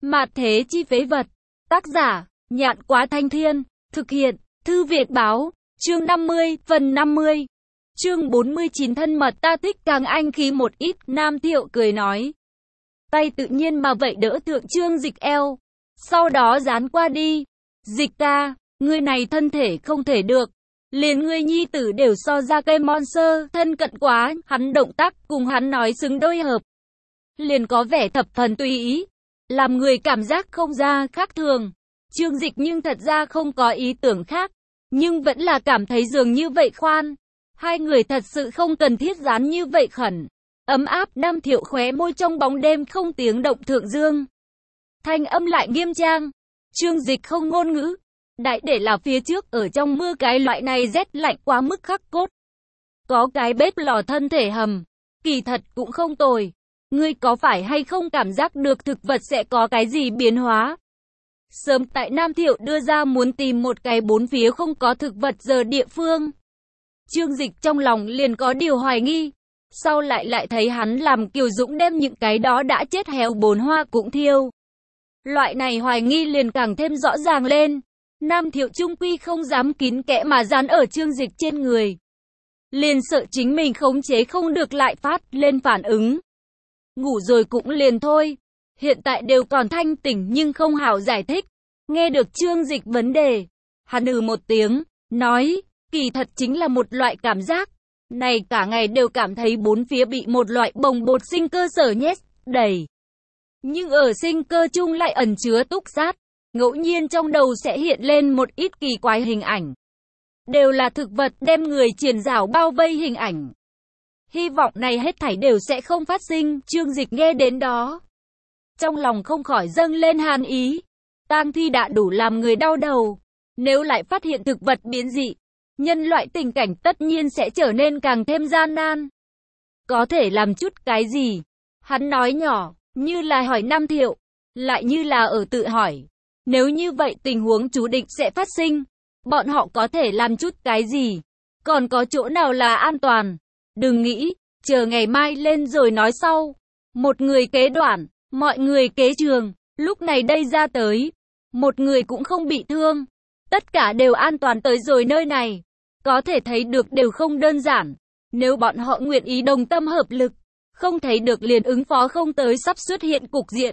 Mạt thế chi phế vật. Tác giả, Nhạn Quá Thanh Thiên. Thực hiện, Thư Việt Báo. Chương 50, phần 50. Chương 49 thân mật ta thích càng anh khí một ít. Nam Thiệu cười nói. Tay tự nhiên mà vậy đỡ thượng Trương Dịch eo. Sau đó dán qua đi. Dịch ca, ngươi này thân thể không thể được. Liền ngươi nhi tử đều so ra cây monster, thân cận quá, hắn động tác cùng hắn nói xứng đôi hợp. Liền có vẻ thập phần tùy ý, làm người cảm giác không ra khác thường. Trương Dịch nhưng thật ra không có ý tưởng khác, nhưng vẫn là cảm thấy dường như vậy khoan. Hai người thật sự không cần thiết dán như vậy khẩn. Ấm áp. Nam Thiệu khóe môi trong bóng đêm không tiếng động thượng dương. Thanh âm lại nghiêm trang. Trương Dịch không ngôn ngữ. Đại để là phía trước ở trong mưa cái loại này rét lạnh quá mức khắc cốt. Có cái bếp lò thân thể hầm, kỳ thật cũng không tồi. Ngươi có phải hay không cảm giác được thực vật sẽ có cái gì biến hóa? Sớm tại Nam Thiệu đưa ra muốn tìm một cái bốn phía không có thực vật giờ địa phương. Trương Dịch trong lòng liền có điều hoài nghi. Sau lại thấy hắn làm Kiều Dũng đem những cái đó đã chết héo bồn hoa cũng thiêu. Loại này hoài nghi liền càng thêm rõ ràng lên. Nam Thiệu trung quy không dám kín kẽ mà dán ở Trương Dịch trên người. Liền sợ chính mình khống chế không được lại phát lên phản ứng. Ngủ rồi cũng liền thôi. Hiện tại đều còn thanh tỉnh nhưng không hảo giải thích. Nghe được Trương Dịch vấn đề, hắn một tiếng, nói, kỳ thật chính là một loại cảm giác. Này cả ngày đều cảm thấy bốn phía bị một loại bồng bột sinh cơ sở nhét, đầy. Nhưng ở sinh cơ chung lại ẩn chứa túc sát. Ngẫu nhiên trong đầu sẽ hiện lên một ít kỳ quái hình ảnh. Đều là thực vật đem người triền rào bao vây hình ảnh. Hy vọng này hết thảy đều sẽ không phát sinh. Trương Dịch nghe đến đó, trong lòng không khỏi dâng lên hàn ý. Tang thi đã đủ làm người đau đầu. Nếu lại phát hiện thực vật biến dị, nhân loại tình cảnh tất nhiên sẽ trở nên càng thêm gian nan. Có thể làm chút cái gì? Hắn nói nhỏ, như là hỏi Nam Thiệu, lại như là ở tự hỏi. Nếu như vậy tình huống chú định sẽ phát sinh, bọn họ có thể làm chút cái gì? Còn có chỗ nào là an toàn? Đừng nghĩ, chờ ngày mai lên rồi nói sau. Một người kế đoạn, mọi người kế trường, lúc này đây ra tới. Một người cũng không bị thương. Tất cả đều an toàn tới rồi nơi này. Có thể thấy được đều không đơn giản. Nếu bọn họ nguyện ý đồng tâm hợp lực, không thấy được liền ứng phó không tới sắp xuất hiện cục diện.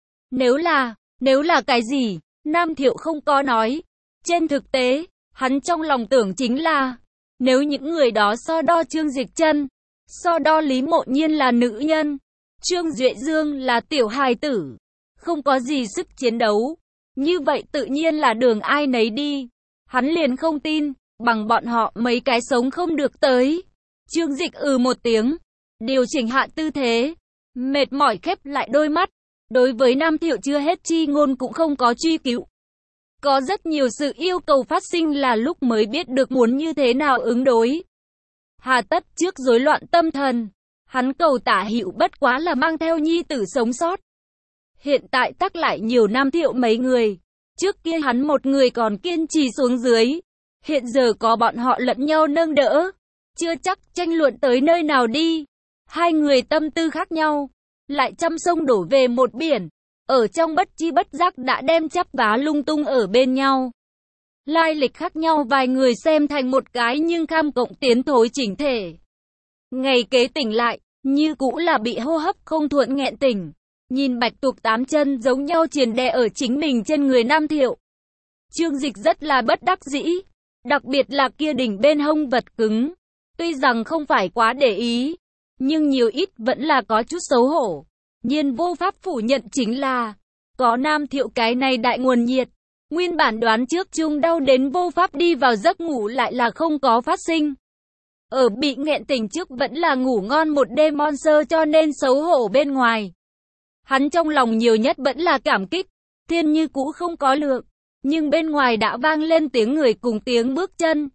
Nếu là cái gì? Nam Thiệu không có nói. Trên thực tế, hắn trong lòng tưởng chính là, nếu những người đó so đo Trương Dịch chân, so đo Lý Mộ Nhiên là nữ nhân, Trương Duệ Dương là tiểu hài tử, không có gì sức chiến đấu, như vậy tự nhiên là đường ai nấy đi. Hắn liền không tin, bằng bọn họ mấy cái sống không được tới. Trương Dịch một tiếng, điều chỉnh hạ tư thế, mệt mỏi khép lại đôi mắt. Đối với Nam Thiệu chưa hết chi ngôn cũng không có truy cứu. Có rất nhiều sự yêu cầu phát sinh là lúc mới biết được muốn như thế nào ứng đối. Hà tất trước rối loạn tâm thần, hắn cầu Tả Hữu bất quá là mang theo nhi tử sống sót. Hiện tại tắc lại nhiều Nam Thiệu mấy người. Trước kia hắn một người còn kiên trì xuống dưới. Hiện giờ có bọn họ lẫn nhau nâng đỡ. Chưa chắc tranh luận tới nơi nào đi. Hai người tâm tư khác nhau. Lại trăm sông đổ về một biển, ở trong bất chi bất giác đã đem chắp vá lung tung ở bên nhau. Lai lịch khác nhau vài người xem thành một cái nhưng kham cộng tiến thối chỉnh thể. Ngày kế tỉnh lại, như cũ là bị hô hấp không thuận nghẹn tỉnh. Nhìn bạch tuộc tám chân giống nhau triền đè ở chính mình trên người Nam Thiệu. Trương Dịch rất là bất đắc dĩ, đặc biệt là kia đỉnh bên hông vật cứng. Tuy rằng không phải quá để ý, nhưng nhiều ít vẫn là có chút xấu hổ. Nhiên vô pháp phủ nhận chính là, có Nam Thiệu cái này đại nguồn nhiệt. Nguyên bản đoán trước chung đau đến vô pháp đi vào giấc ngủ lại là không có phát sinh. Ở bị nghẹn tỉnh trước vẫn là ngủ ngon một đêm monster cho nên xấu hổ bên ngoài. Hắn trong lòng nhiều nhất vẫn là cảm kích, thiên như cũ không có lượng. Nhưng bên ngoài đã vang lên tiếng người cùng tiếng bước chân.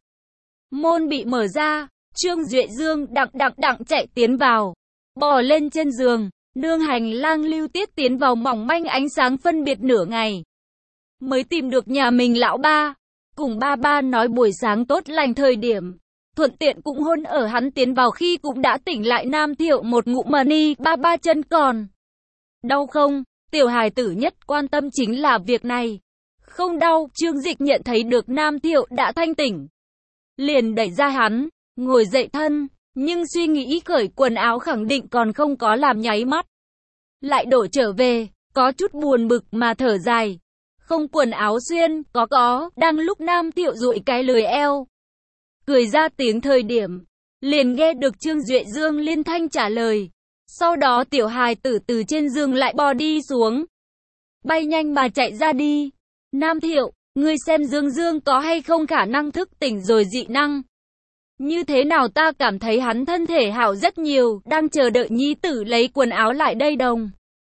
Môn bị mở ra. Trương Duệ Dương đặng chạy tiến vào, bò lên trên giường, nương hành lang lưu tiết tiến vào mỏng manh ánh sáng phân biệt nửa ngày. Mới tìm được nhà mình lão ba, cùng ba nói buổi sáng tốt lành thời điểm. Thuận tiện cũng hôn ở hắn tiến vào khi cũng đã tỉnh lại Nam Thiệu một ngụm mà ni. Ba chân còn đau không? Tiểu hài tử nhất quan tâm chính là việc này. Không đau, Trương Dịch nhận thấy được Nam Thiệu đã thanh tỉnh. Liền đẩy ra hắn, ngồi dậy thân, nhưng suy nghĩ cởi quần áo khẳng định còn không có làm nháy mắt. Lại đổ trở về, có chút buồn bực mà thở dài. Không quần áo xuyên, có, đang lúc Nam Thiệu duỗi cái lười eo. Cười ra tiếng thời điểm, liền nghe được Trương Duệ Dương liên thanh trả lời. Sau đó tiểu hài tử từ trên giường lại bò đi xuống. Bay nhanh mà chạy ra đi. Nam Thiệu, ngươi xem Dương Dương có hay không khả năng thức tỉnh rồi dị năng. Như thế nào ta cảm thấy hắn thân thể hảo rất nhiều, đang chờ đợi nhi tử lấy quần áo lại đây đồng.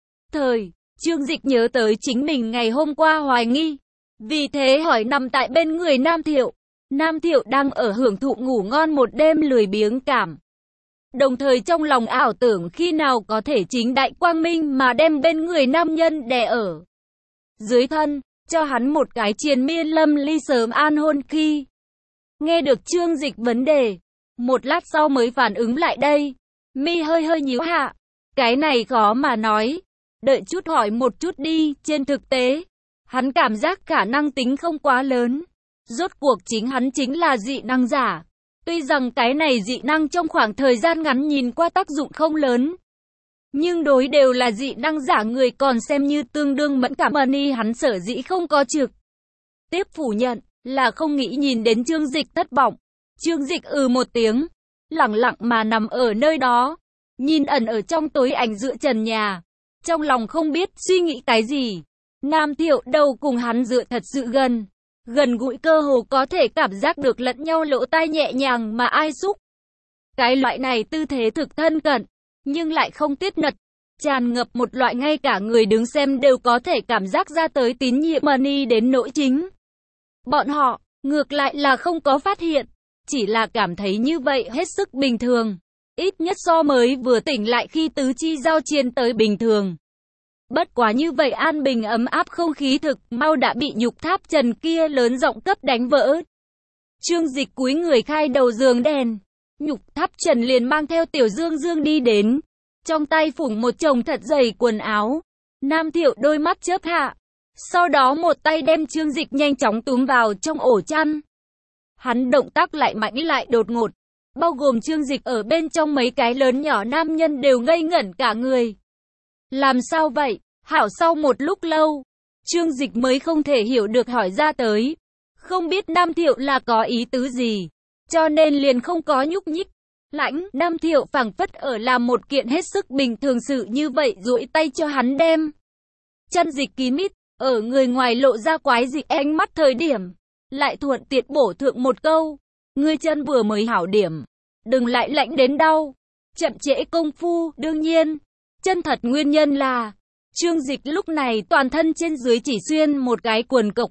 Trương Dịch nhớ tới chính mình ngày hôm qua hoài nghi. Vì thế hỏi nằm tại bên người Nam Thiệu. Nam Thiệu đang ở hưởng thụ ngủ ngon một đêm lười biếng cảm. Đồng thời trong lòng ảo tưởng khi nào có thể chính đại quang minh mà đem bên người nam nhân đè ở dưới thân, cho hắn một cái triền miên lâm ly sớm an hôn khi. Nghe được Trương Dịch vấn đề, một lát sau mới phản ứng lại đây. Mi hơi nhíu hạ. Cái này khó mà nói. Đợi chút hỏi một chút đi, trên thực tế, hắn cảm giác khả năng tính không quá lớn. Rốt cuộc hắn chính là dị năng giả. Tuy rằng cái này dị năng trong khoảng thời gian ngắn nhìn qua tác dụng không lớn. Nhưng đối đều là dị năng giả người còn xem như tương đương mẫn cảm ni hắn sở dĩ không có trực tiếp phủ nhận, là không nghĩ nhìn đến Trương Dịch thất vọng. Trương Dịch một tiếng, lẳng lặng mà nằm ở nơi đó, nhìn ẩn ở trong tối ảnh dựa trần nhà. Trong lòng không biết suy nghĩ cái gì. Nam Thiệu đầu cùng hắn dựa thật sự gần gũi cơ hồ có thể cảm giác được lẫn nhau lỗ tai nhẹ nhàng mà ai xúc. Cái loại này tư thế thực thân cận, nhưng lại không tiết nật, tràn ngập một loại ngay cả người đứng xem đều có thể cảm giác ra tới tín nhiệm ni đến nỗi chính. Bọn họ, ngược lại là không có phát hiện, chỉ là cảm thấy như vậy hết sức bình thường. Ít nhất so mới vừa tỉnh lại khi tứ chi giao chiến tới bình thường. Bất quá như vậy an bình ấm áp không khí thực mau đã bị nhục tháp trần kia lớn giọng cấp đánh vỡ. Trương Dịch cúi người khai đầu giường đèn. Nhục tháp trần liền mang theo Tiểu Dương Dương đi đến. Trong tay phủng một chồng thật dày quần áo. Nam Thiệu đôi mắt chớp hạ. Sau đó một tay đem Trương Dịch nhanh chóng túm vào trong ổ chăn. Hắn động tác lại mạnh lại đột ngột. Bao gồm Trương Dịch ở bên trong mấy cái lớn nhỏ nam nhân đều ngây ngẩn cả người. Làm sao vậy? Hảo sau một lúc lâu, Trương Dịch mới không thể hiểu được hỏi ra tới. Không biết Nam Thiệu là có ý tứ gì, cho nên liền không có nhúc nhích. Lãnh, Nam Thiệu phảng phất ở làm một kiện hết sức bình thường sự như vậy duỗi tay cho hắn đem. Chân Dịch kín mít, ở người ngoài lộ ra quái dị ánh mắt thời điểm. Lại thuận tiện bổ thượng một câu. Ngươi chân vừa mới hảo điểm. Đừng lại lạnh đến đau. Chậm trễ công phu, đương nhiên. Chân thật nguyên nhân là Trương Dịch lúc này toàn thân trên dưới chỉ xuyên một cái quần cộc.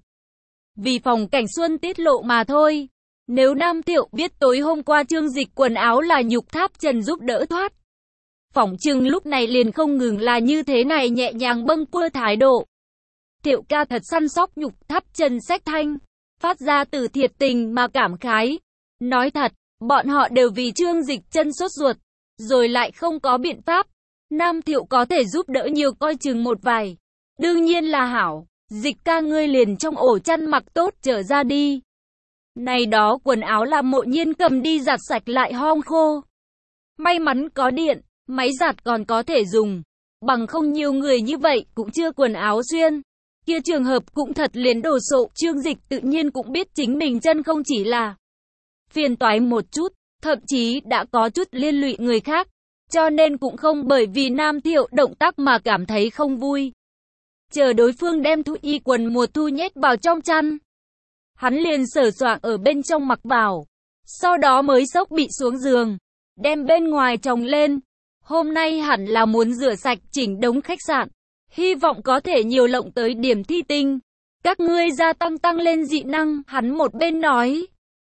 Vì phòng cảnh xuân tiết lộ mà thôi. Nếu Nam Thiệu biết tối hôm qua Trương Dịch quần áo là nhục tháp trần giúp đỡ thoát. Phỏng chừng lúc này liền không ngừng là như thế này nhẹ nhàng bâng quơ thái độ. Thiệu ca thật săn sóc nhục tháp trần sách thanh. Phát ra từ thiệt tình mà cảm khái. Nói thật, bọn họ đều vì Trương Dịch chân sốt ruột. Rồi lại không có biện pháp. Nam Thiệu có thể giúp đỡ nhiều coi chừng một vài. Đương nhiên là hảo. Dịch ca ngươi liền trong ổ chăn mặc tốt trở ra đi. Này đó quần áo là Mộ Nhiên cầm đi giặt sạch lại hong khô. May mắn có điện, máy giặt còn có thể dùng. Bằng không nhiều người như vậy cũng chưa quần áo xuyên. Kia trường hợp cũng thật liền đồ sộ. Trương Dịch tự nhiên cũng biết chính mình chân không chỉ là phiền toái một chút, thậm chí đã có chút liên lụy người khác. Cho nên cũng không bởi vì Nam Thiệu động tác mà cảm thấy không vui. Chờ đối phương đem thu y quần mùa thu nhét vào trong chăn. Hắn liền sờ soạng ở bên trong mặc vào. Sau đó mới xốc bị xuống giường. Đem bên ngoài chồng lên. Hôm nay hẳn là muốn rửa sạch chỉnh đống khách sạn. Hy vọng có thể nhiều lộng tới điểm thi tinh. Các ngươi gia tăng lên dị năng. Hắn một bên nói.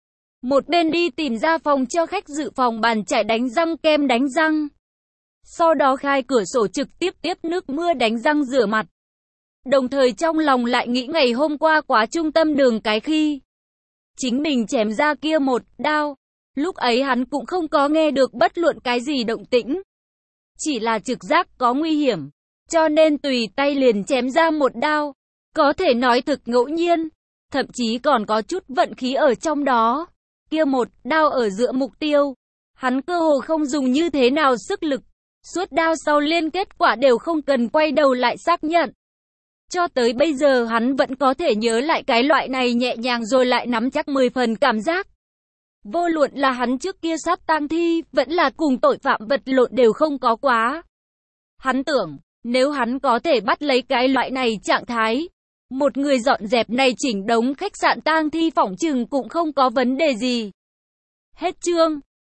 Một bên đi tìm ra phòng cho khách dự phòng bàn chải đánh răng kem đánh răng. Sau đó khai cửa sổ trực tiếp tiếp nước mưa đánh răng rửa mặt. Đồng thời trong lòng lại nghĩ ngày hôm qua quá trung tâm đường cái khi chính mình chém ra kia một đao. Lúc ấy hắn cũng không có nghe được bất luận cái gì động tĩnh. Chỉ là trực giác có nguy hiểm. cho nên tùy tay liền chém ra một đao. Có thể nói thực ngẫu nhiên, thậm chí còn có chút vận khí ở trong đó. Kia một đao ở giữa mục tiêu, hắn cơ hồ không dùng như thế nào sức lực. Suốt đao sau liên kết quả đều không cần quay đầu lại xác nhận. Cho tới bây giờ hắn vẫn có thể nhớ lại cái loại này nhẹ nhàng rồi lại nắm chắc 10 phần cảm giác. Vô luận là hắn trước kia sát tang thi, vẫn là cùng tội phạm vật lộn đều không có quá. Hắn tưởng, nếu hắn có thể bắt lấy cái loại này trạng thái, một người dọn dẹp này chỉnh đống khách sạn tang thi phỏng chừng cũng không có vấn đề gì. Hết chương.